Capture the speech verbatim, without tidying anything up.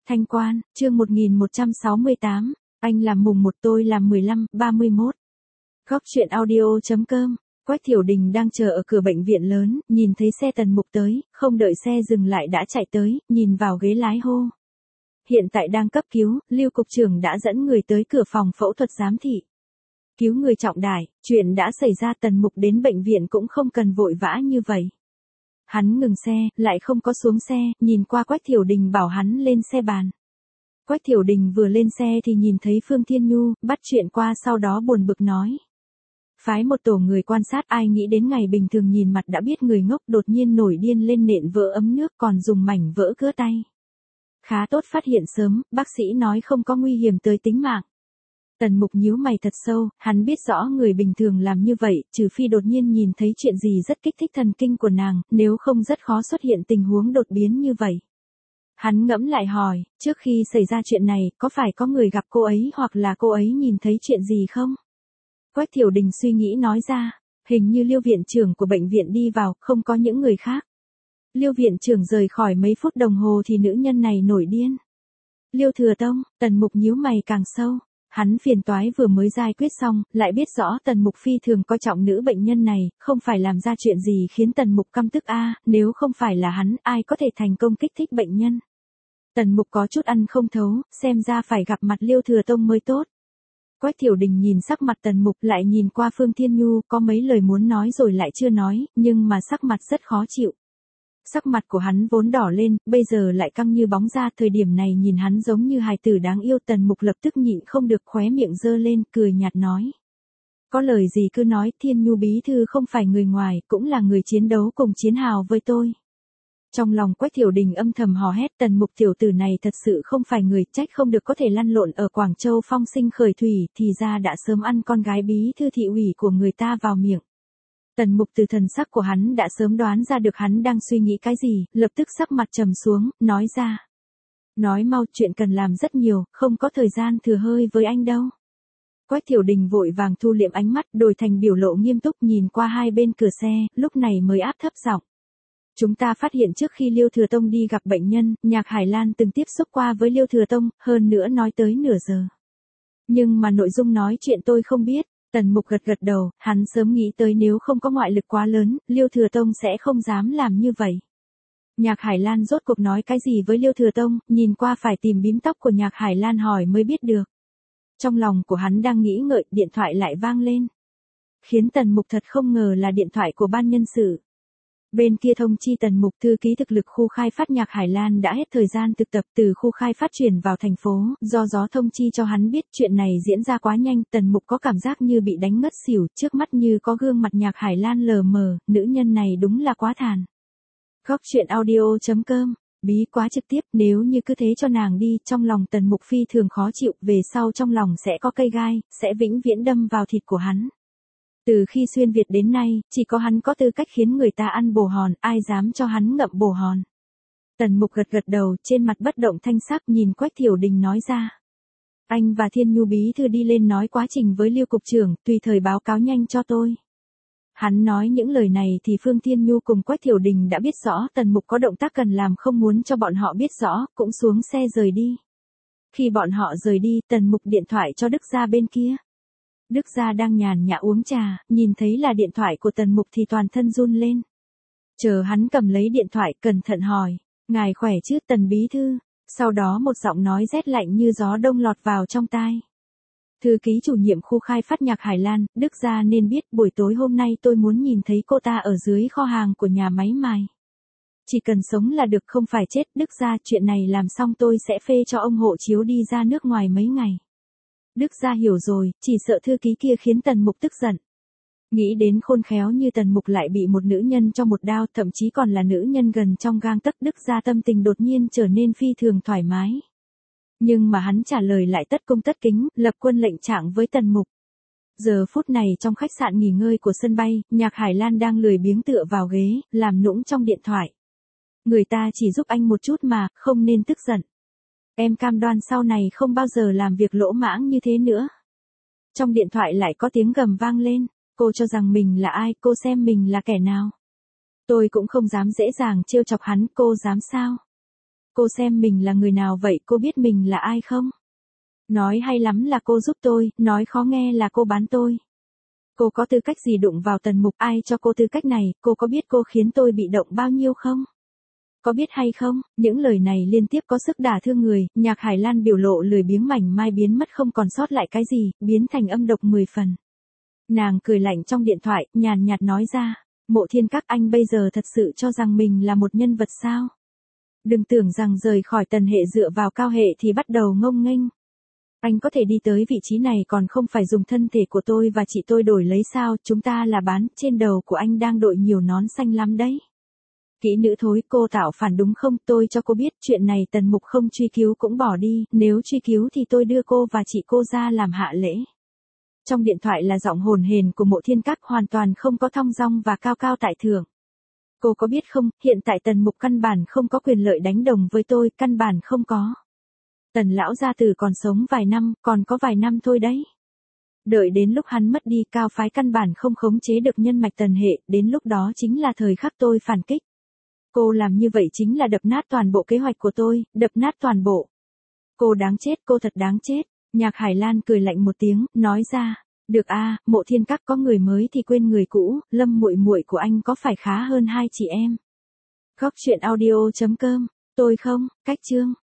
Thanh Quan, chương một nghìn một trăm sáu mươi tám, anh làm mùng một tôi làm mười lăm, ba mươi mốt. Góc truyện audio chấm com. Quách Thiểu Đình đang chờ ở cửa bệnh viện lớn, nhìn thấy xe Tần Mục tới, không đợi xe dừng lại đã chạy tới, nhìn vào ghế lái hô. Hiện tại đang cấp cứu, Lưu cục trưởng đã dẫn người tới cửa phòng phẫu thuật giám thị. Cứu người trọng đại, chuyện đã xảy ra, Tần Mục đến bệnh viện cũng không cần vội vã như vậy. Hắn ngừng xe, lại không có xuống xe, nhìn qua Quách Thiểu Đình bảo hắn lên xe bàn. Quách Thiểu Đình vừa lên xe thì nhìn thấy Phương Thiên Nhu, bắt chuyện qua sau đó buồn bực nói. Phái một tổ người quan sát, ai nghĩ đến ngày bình thường nhìn mặt đã biết người ngốc đột nhiên nổi điên lên nện vỡ ấm nước còn dùng mảnh vỡ cứa tay. Khá tốt phát hiện sớm, bác sĩ nói không có nguy hiểm tới tính mạng. Tần Mục nhíu mày thật sâu, hắn biết rõ người bình thường làm như vậy, trừ phi đột nhiên nhìn thấy chuyện gì rất kích thích thần kinh của nàng, nếu không rất khó xuất hiện tình huống đột biến như vậy. Hắn ngẫm lại hỏi, trước khi xảy ra chuyện này, có phải có người gặp cô ấy hoặc là cô ấy nhìn thấy chuyện gì không? Quách Thiểu Đình suy nghĩ nói ra, hình như Liêu viện trưởng của bệnh viện đi vào, không có những người khác. Liêu viện trưởng rời khỏi mấy phút đồng hồ thì nữ nhân này nổi điên. Liêu Thừa Tông, Tần Mục nhíu mày càng sâu. Hắn phiền toái vừa mới giải quyết xong, lại biết rõ Tần Mục phi thường coi trọng nữ bệnh nhân này, không phải làm ra chuyện gì khiến Tần Mục căm tức a, nếu không phải là hắn, ai có thể thành công kích thích bệnh nhân. Tần Mục có chút ăn không thấu, xem ra phải gặp mặt Liêu Thừa Tông mới tốt. Quách Thiểu Đình nhìn sắc mặt Tần Mục lại nhìn qua Phương Thiên Nhu, có mấy lời muốn nói rồi lại chưa nói, nhưng mà sắc mặt rất khó chịu. Sắc mặt của hắn vốn đỏ lên, bây giờ lại căng như bóng ra, thời điểm này nhìn hắn giống như hài tử đáng yêu. Tần Mục lập tức nhịn không được khóe miệng giơ lên, cười nhạt nói. Có lời gì cứ nói, Thiên Nhu bí thư không phải người ngoài, cũng là người chiến đấu cùng chiến hào với tôi. Trong lòng Quách Thiểu Đình âm thầm hò hét, Tần Mục tiểu tử này thật sự không phải người, trách không được có thể lăn lộn ở Quảng Châu phong sinh khởi thủy, thì ra đã sớm ăn con gái bí thư thị ủy của người ta vào miệng. Tần Mục từ thần sắc của hắn đã sớm đoán ra được hắn đang suy nghĩ cái gì, lập tức sắc mặt trầm xuống, nói ra. Nói mau, chuyện cần làm rất nhiều, không có thời gian thừa hơi với anh đâu. Quách Thiểu Đình vội vàng thu liệm ánh mắt, đổi thành biểu lộ nghiêm túc nhìn qua hai bên cửa xe, lúc này mới áp thấp giọng. Chúng ta phát hiện trước khi Liêu Thừa Tông đi gặp bệnh nhân, Nhạc Hải Lan từng tiếp xúc qua với Liêu Thừa Tông, hơn nữa nói tới nửa giờ. Nhưng mà nội dung nói chuyện tôi không biết. Tần Mục gật gật đầu, hắn sớm nghĩ tới nếu không có ngoại lực quá lớn, Liêu Thừa Tông sẽ không dám làm như vậy. Nhạc Hải Lan rốt cuộc nói cái gì với Liêu Thừa Tông, nhìn qua phải tìm bím tóc của Nhạc Hải Lan hỏi mới biết được. Trong lòng của hắn đang nghĩ ngợi, điện thoại lại vang lên. Khiến Tần Mục thật không ngờ là điện thoại của ban nhân sự. Bên kia thông chi Tần Mục, thư ký thực lực khu khai phát Nhạc Hải Lan đã hết thời gian thực tập từ khu khai phát chuyển vào thành phố, do gió thông chi cho hắn biết chuyện này diễn ra quá nhanh, Tần Mục có cảm giác như bị đánh ngất xỉu, trước mắt như có gương mặt Nhạc Hải Lan lờ mờ, nữ nhân này đúng là quá thàn. Góc truyện audio chấm com, bí quá trực tiếp, nếu như cứ thế cho nàng đi, trong lòng Tần Mục phi thường khó chịu, về sau trong lòng sẽ có cây gai, sẽ vĩnh viễn đâm vào thịt của hắn. Từ khi xuyên Việt đến nay, chỉ có hắn có tư cách khiến người ta ăn bồ hòn, ai dám cho hắn ngậm bồ hòn. Tần Mục gật gật đầu, trên mặt bất động thanh sắc, nhìn Quách Thiểu Đình nói ra. Anh và Thiên Nhu bí thư đi lên nói quá trình với Liêu cục trưởng, tùy thời báo cáo nhanh cho tôi. Hắn nói những lời này thì Phương Thiên Nhu cùng Quách Thiểu Đình đã biết rõ Tần Mục có động tác cần làm, không muốn cho bọn họ biết rõ, cũng xuống xe rời đi. Khi bọn họ rời đi, Tần Mục điện thoại cho Đức Gia bên kia. Đức Gia đang nhàn nhã uống trà, nhìn thấy là điện thoại của Tần Mục thì toàn thân run lên. Chờ hắn cầm lấy điện thoại, cẩn thận hỏi, ngài khỏe chứ Tần bí thư, sau đó một giọng nói rét lạnh như gió đông lọt vào trong tai. Thư ký chủ nhiệm khu khai phát Nhạc Hải Lan, Đức Gia nên biết buổi tối hôm nay tôi muốn nhìn thấy cô ta ở dưới kho hàng của nhà máy mài. Chỉ cần sống là được, không phải chết. Đức Gia, chuyện này làm xong tôi sẽ phê cho ông hộ chiếu đi ra nước ngoài mấy ngày. Đức Gia hiểu rồi, chỉ sợ thư ký kia khiến Tần Mục tức giận. Nghĩ đến khôn khéo như Tần Mục lại bị một nữ nhân cho một đao, thậm chí còn là nữ nhân gần trong gang tấc, Đức Gia tâm tình đột nhiên trở nên phi thường thoải mái. Nhưng mà hắn trả lời lại tất cung tất kính, lập quân lệnh trạng với Tần Mục. Giờ phút này trong khách sạn nghỉ ngơi của sân bay, Nhạc Hải Lan đang lười biếng tựa vào ghế, làm nũng trong điện thoại. Người ta chỉ giúp anh một chút mà, không nên tức giận. Em cam đoan sau này không bao giờ làm việc lỗ mãng như thế nữa. Trong điện thoại lại có tiếng gầm vang lên, cô cho rằng mình là ai, cô xem mình là kẻ nào. Tôi cũng không dám dễ dàng trêu chọc hắn, cô dám sao? Cô xem mình là người nào vậy, cô biết mình là ai không? Nói hay lắm là cô giúp tôi, nói khó nghe là cô bán tôi. Cô có tư cách gì đụng vào Tần Mục, ai cho cô tư cách này, cô có biết cô khiến tôi bị động bao nhiêu không? Có biết hay không, những lời này liên tiếp có sức đả thương người, Nhạc Hải Lan biểu lộ lười biếng mảnh mai biến mất không còn sót lại cái gì, biến thành âm độc mười phần. Nàng cười lạnh trong điện thoại, nhàn nhạt nói ra, Mộ Thiên Các, anh bây giờ thật sự cho rằng mình là một nhân vật sao? Đừng tưởng rằng rời khỏi Tần hệ dựa vào Cao hệ thì bắt đầu ngông nghênh. Anh có thể đi tới vị trí này còn không phải dùng thân thể của tôi và chị tôi đổi lấy sao, chúng ta là bán, trên đầu của anh đang đội nhiều nón xanh lắm đấy. Kỹ nữ thối, cô tạo phản đúng không, tôi cho cô biết chuyện này Tần Mục không truy cứu cũng bỏ đi, nếu truy cứu thì tôi đưa cô và chị cô ra làm hạ lễ. Trong điện thoại là giọng hồn hển của Mộ Thiên Các, hoàn toàn không có thong dong và cao cao tại thượng. Cô có biết không, hiện tại Tần Mục căn bản không có quyền lợi đánh đồng với tôi, căn bản không có. Tần lão gia tử còn sống vài năm, còn có vài năm thôi đấy. Đợi đến lúc hắn mất đi, Cao phái căn bản không khống chế được nhân mạch Tần hệ, đến lúc đó chính là thời khắc tôi phản kích. Cô làm như vậy chính là đập nát toàn bộ kế hoạch của tôi, đập nát toàn bộ. Cô đáng chết, cô thật đáng chết. Nhạc Hải Lan cười lạnh một tiếng, nói ra, được a, Mộ Thiên Các có người mới thì quên người cũ, Lâm muội muội của anh có phải khá hơn hai chị em. Góc truyện audio chấm com, tôi không, cách chương.